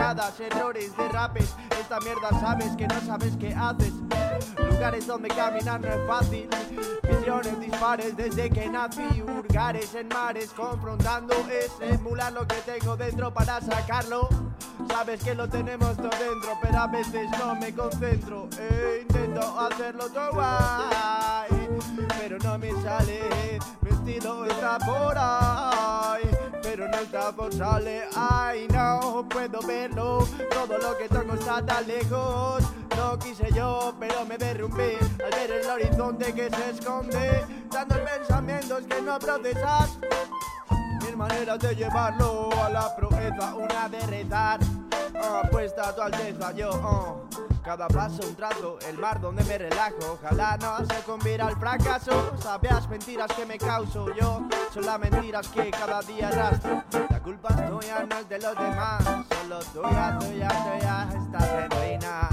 cagadas, errores, derrapes. Esta mierda sabes que no sabes qué haces. Lugares donde caminar no es fácil. Visiones dispares desde que nací. Hurgares en mares confrontando. Es emular lo que tengo dentro para sacarlo. Sabes que lo tenemos todo dentro, pero a veces no me concentro. Intento hacerlo todo guay, pero no me sale. Mi estilo está por ahí, pero no está por sale. Ay, no puedo verlo. Todo lo que toco está tan lejos. No quise yo, pero me derrumbé al ver el horizonte que se esconde. Dando pensamientos que no procesas. Mil maneras de llevarlo a la proeza, una de rezar. Apuesta a tu alteza, yo, cada paso un trazo, el mar donde me relajo. Ojalá no se convierta al fracaso. Sabías mentiras que me causo yo, son las mentiras que cada día arrastro. La culpa es tuya, no es de los demás. Solo tuya, tuya, tuya, estás en ruinas.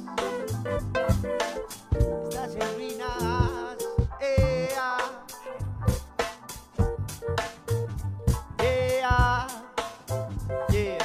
Estás en ruinas, yeah. Yeah, yeah.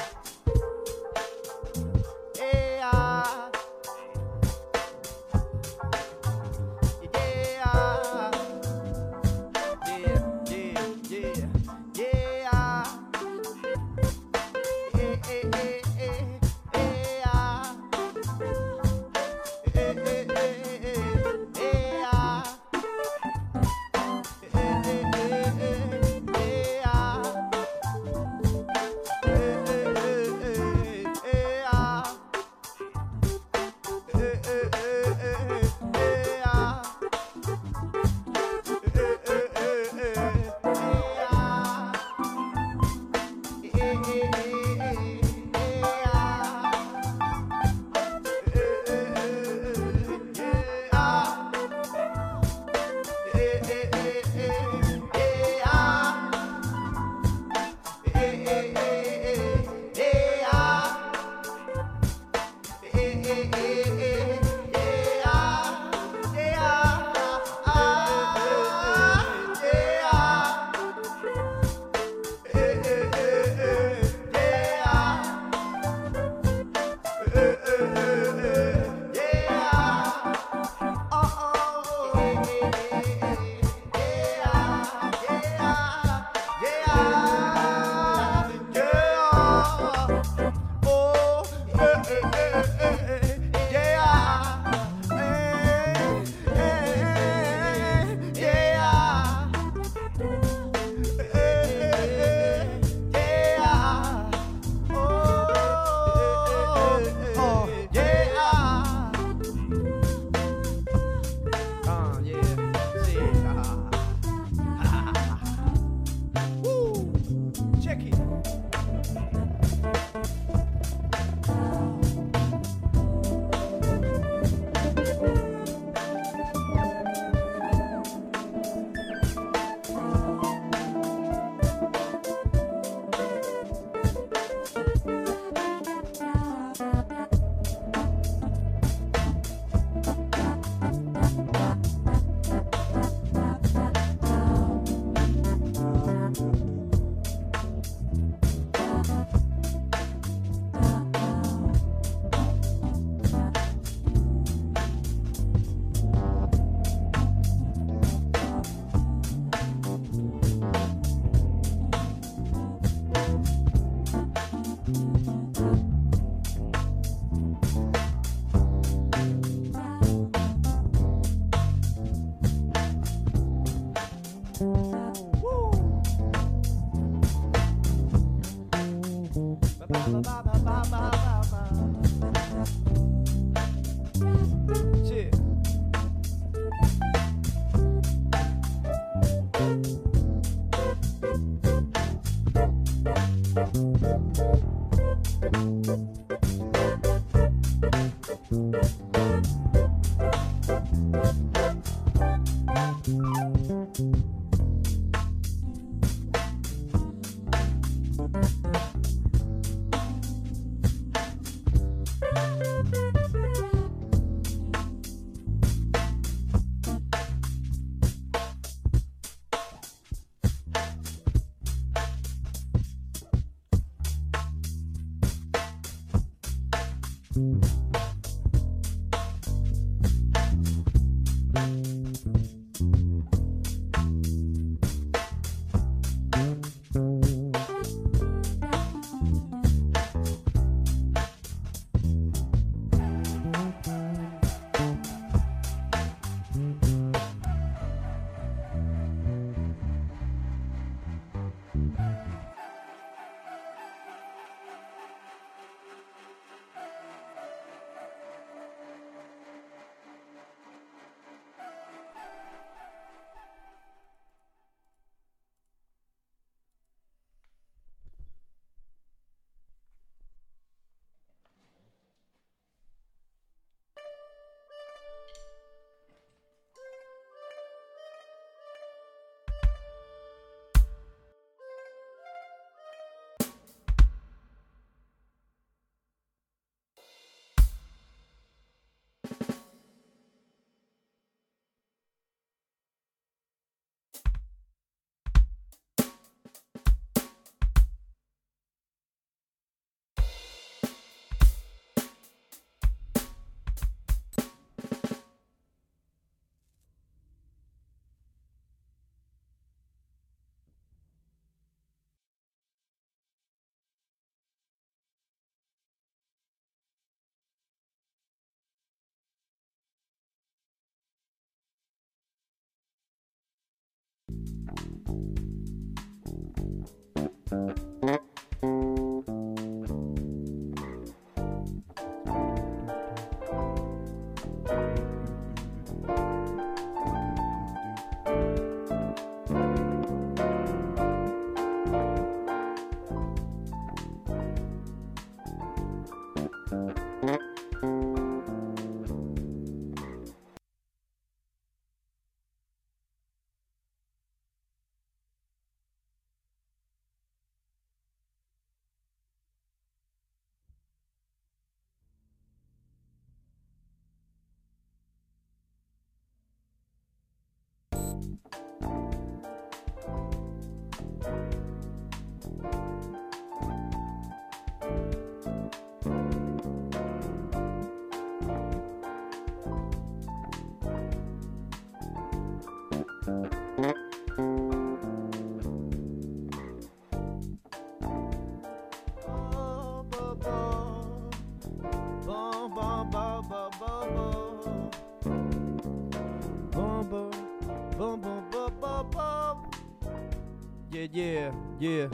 Yeah, yeah,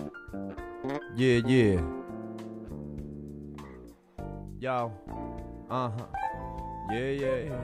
yeah, yeah. Yo, yeah, yeah.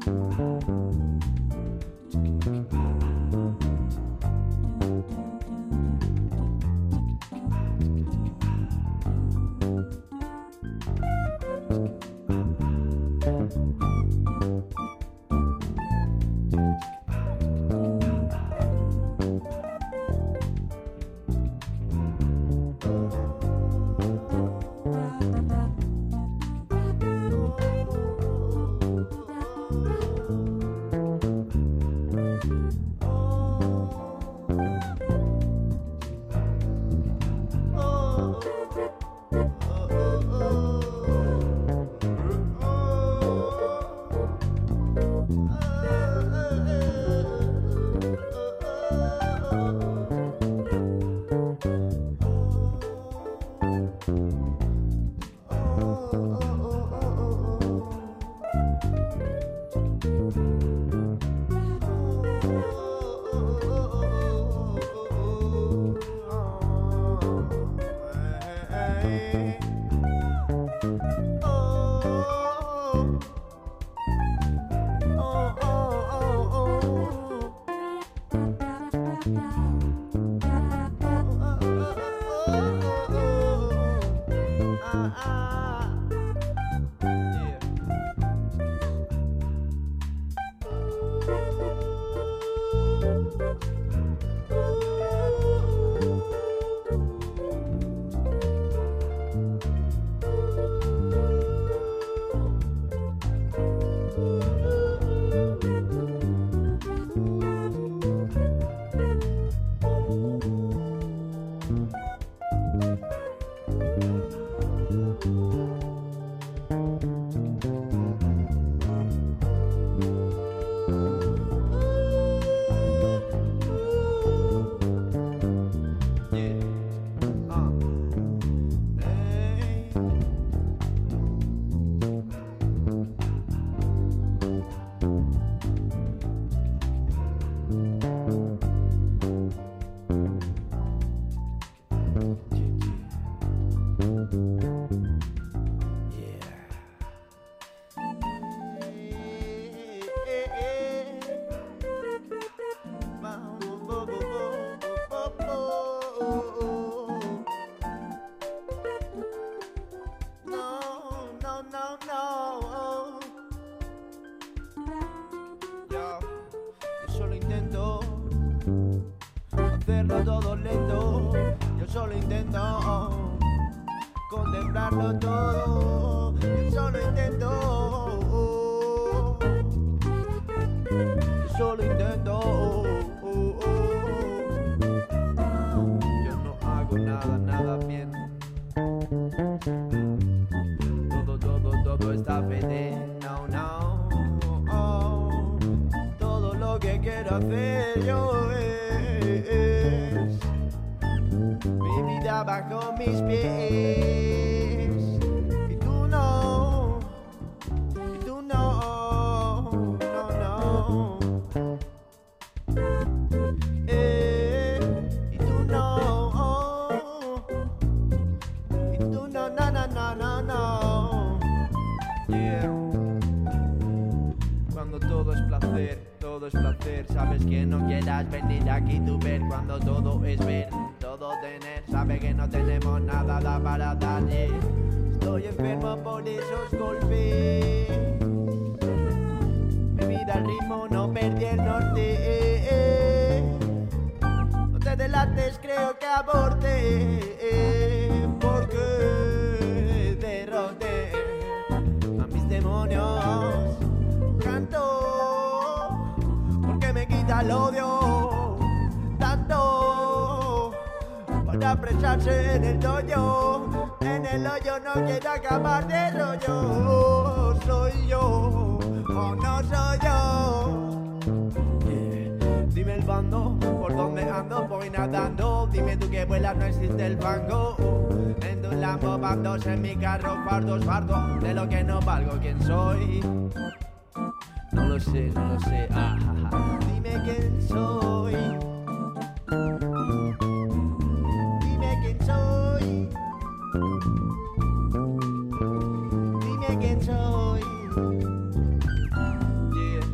hacerlo todo lento. Yo solo intento contemplarlo todo. Yo solo intento. Yo solo intento. Yo no hago nada bien. Todo está feliz. No. Todo lo que quiero hacer yo es mi vida bajo mis pies. Y tú no. Y tú no. No. Y tú no. Y tú no. Yeah. Cuando todo es placer, sabes que no quieras venir aquí tú ver. Cuando todo es ver, todo tener, sabe que no tenemos nada para dar. Estoy enfermo por esos golpes, mi vida al ritmo, no perdí el norte. No te delates, creo que aborté, porque derroté a mis demonios. Canto porque me quita el odio tanto para apresarse en el dojo. En el hoyo no quiero acabar de rollo. Soy yo o no soy yo. Dime el bando, por dónde ando, voy nadando. Dime tú que vuelas, no existe el fango. En tu Lambo, bandos en mi carro, fardos, de lo que no valgo, ¿quién soy? No lo sé, Dime quién soy. Dime quién soy. Dime quién soy. Yeah.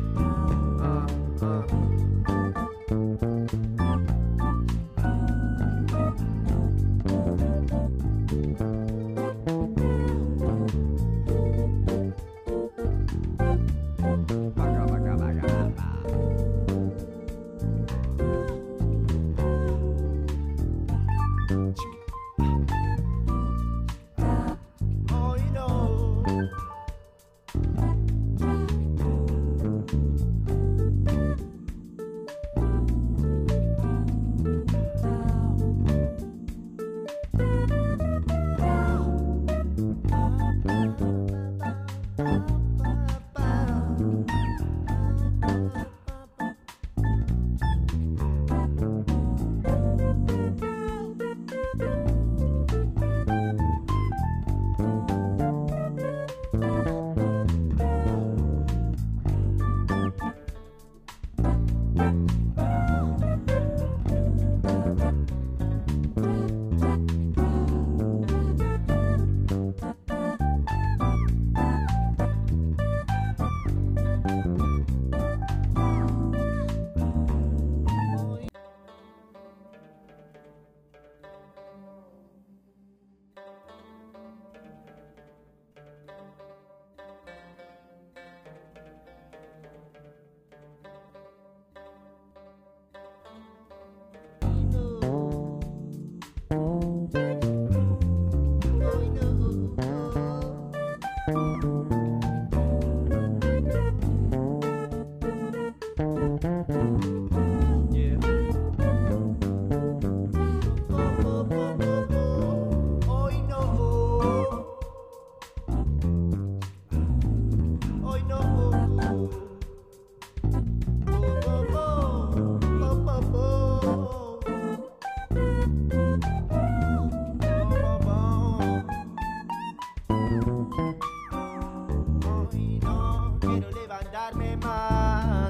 levantarme más.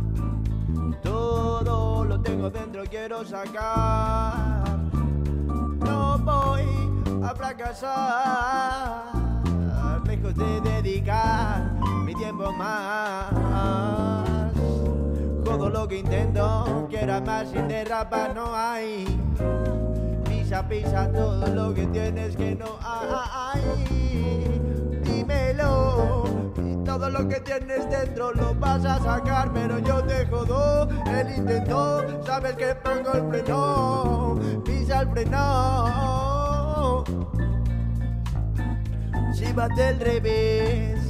Todo lo tengo dentro, quiero sacar. No voy a fracasar, lejos de dedicar mi tiempo más. Todo lo que intento, quiero más, sin derrapar no hay. Pisa, pisa todo lo que tienes que no hay. Dímelo, y todo lo que tienes dentro lo vas a sacar, pero yo te jodo el intento. Sabes que pongo el freno, pisa el freno. Si vas del revés,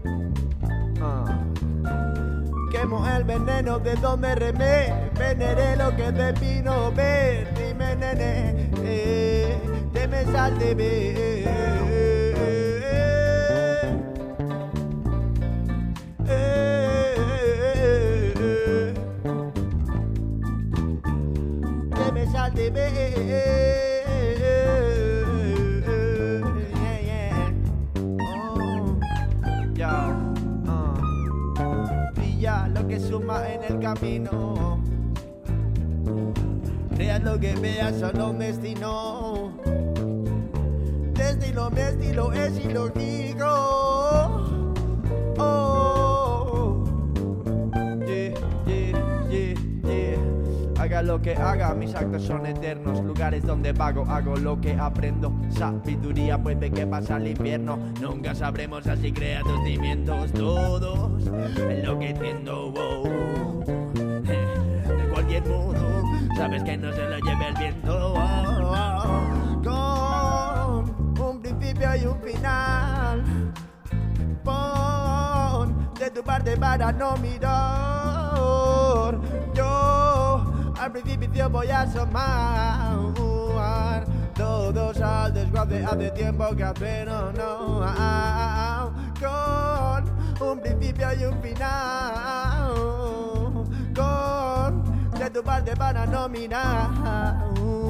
quemo el veneno de donde remé. Veneré lo que te vino ver. Dime nene, te me sal de ver. Te me sal de ver. Lo que suma en el camino, creas lo que veas, solo un destino. Destino, mi estilo es ilógico. Oh, yeah, yeah, yeah, yeah. Haga lo que haga, mis actos son eternos. Lugares donde vago, hago lo que aprendo. Sabiduría puede que pasa al infierno. Nunca sabremos, así crea tus cimientos. Todos enloqueciendo, wow. De cualquier modo, sabes que no se lo lleve el viento. Con un principio y un final. Pon de tu parte para no mirar. Yo al principio voy a asomar. Todos al desguace, hace tiempo que hacer no. Con un principio y un final. Con de tu parte para no mirar.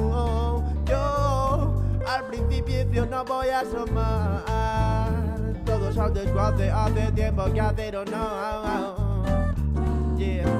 Yo al principio no voy a asomar. Todos al desguace, hace tiempo que hacer no. Yeah.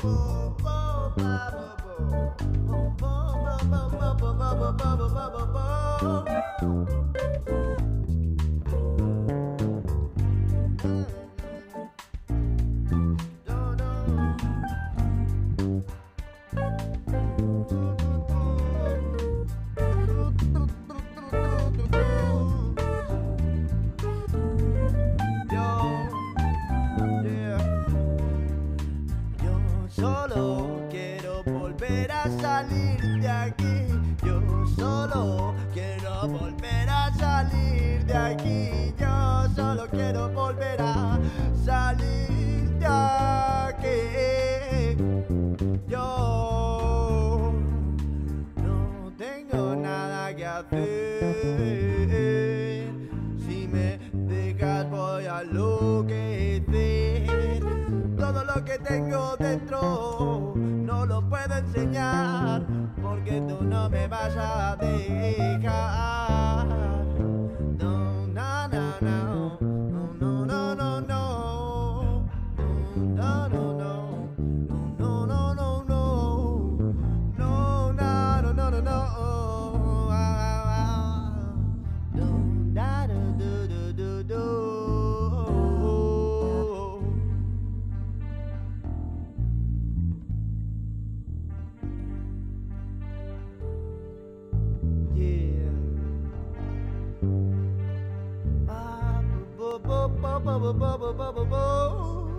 Solo quiero volver a salir de aquí. Yo solo quiero volver a salir de aquí. Yo solo quiero volver a salir de aquí. Yo no tengo nada que hacer. Si me dejas voy a enloquecer. Todo lo que tengo dentro no lo puedo enseñar, porque tú no me vas a dejar. No, no, no, no, no, no, no, no, no, no, no, no, no, no, no, no, no, no, no, no. Bo bo bo bo bo bo bo bo bo.